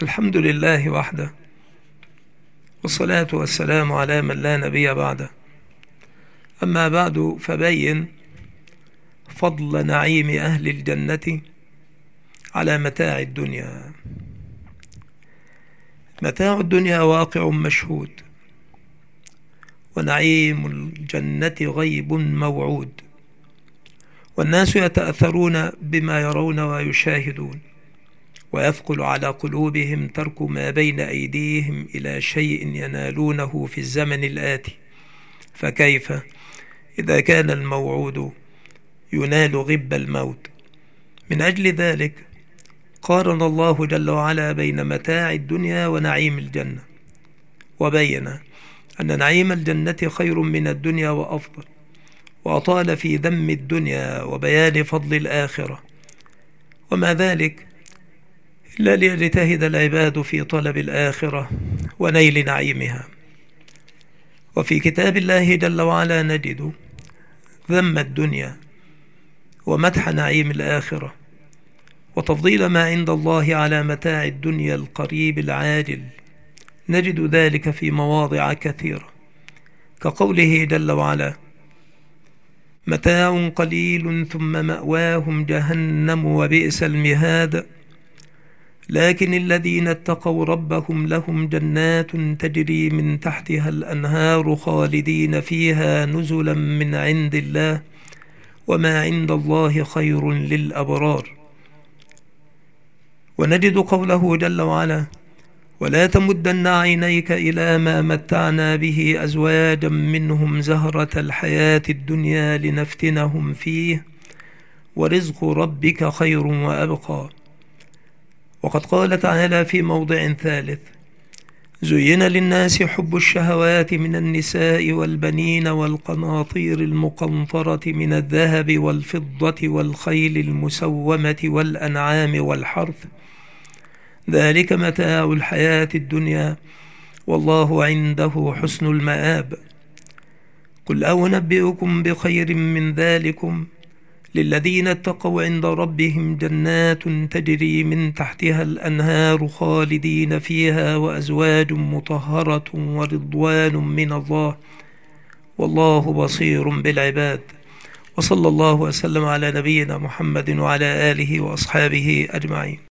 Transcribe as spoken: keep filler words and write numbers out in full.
الحمد لله وحده، والصلاة والسلام على من لا نبي بعده. أما بعد، فبين فضل نعيم أهل الجنة على متاع الدنيا. متاع الدنيا واقع مشهود، ونعيم الجنة غيب موعود، والناس يتأثرون بما يرون ويشاهدون، ويثقل على قلوبهم ترك ما بين أيديهم إلى شيء ينالونه في الزمن الآتي، فكيف إذا كان الموعود ينال غب الموت؟ من أجل ذلك قارن الله جل وعلا بين متاع الدنيا ونعيم الجنة، وبين أن نعيم الجنة خير من الدنيا وأفضل، وأطال في ذم الدنيا وبيان فضل الآخرة، وما ذلك إلا ليجتهد العباد في طلب الآخرة ونيل نعيمها. وفي كتاب الله جل وعلا نجد ذم الدنيا ومدح نعيم الآخرة، وتفضيل ما عند الله على متاع الدنيا القريب العاجل. نجد ذلك في مواضع كثيرة، كقوله جل وعلا: متاع قليل ثم مأواهم جهنم وبئس المهاد، لكن الذين اتقوا ربهم لهم جنات تجري من تحتها الأنهار خالدين فيها نزلا من عند الله، وما عند الله خير للأبرار. ونجد قوله جل وعلا: ولا تمدن عينيك إلى ما متعنا به أزواجا منهم زهرة الحياة الدنيا لنفتنهم فيه ورزق ربك خير وأبقى. وقد قال تعالى في موضع ثالث: زين للناس حب الشهوات من النساء والبنين والقناطير المقنطرة من الذهب والفضة والخيل المسومة والأنعام والحرث، ذلك متاع الحياة الدنيا والله عنده حسن المآب. قل أنبئكم بخير من ذلكم للذين اتقوا عند ربهم جنات تجري من تحتها الأنهار خالدين فيها وأزواج مطهرة ورضوان من الله والله بصير بالعباد. وصلى الله وسلم على نبينا محمد وعلى آله وأصحابه أجمعين.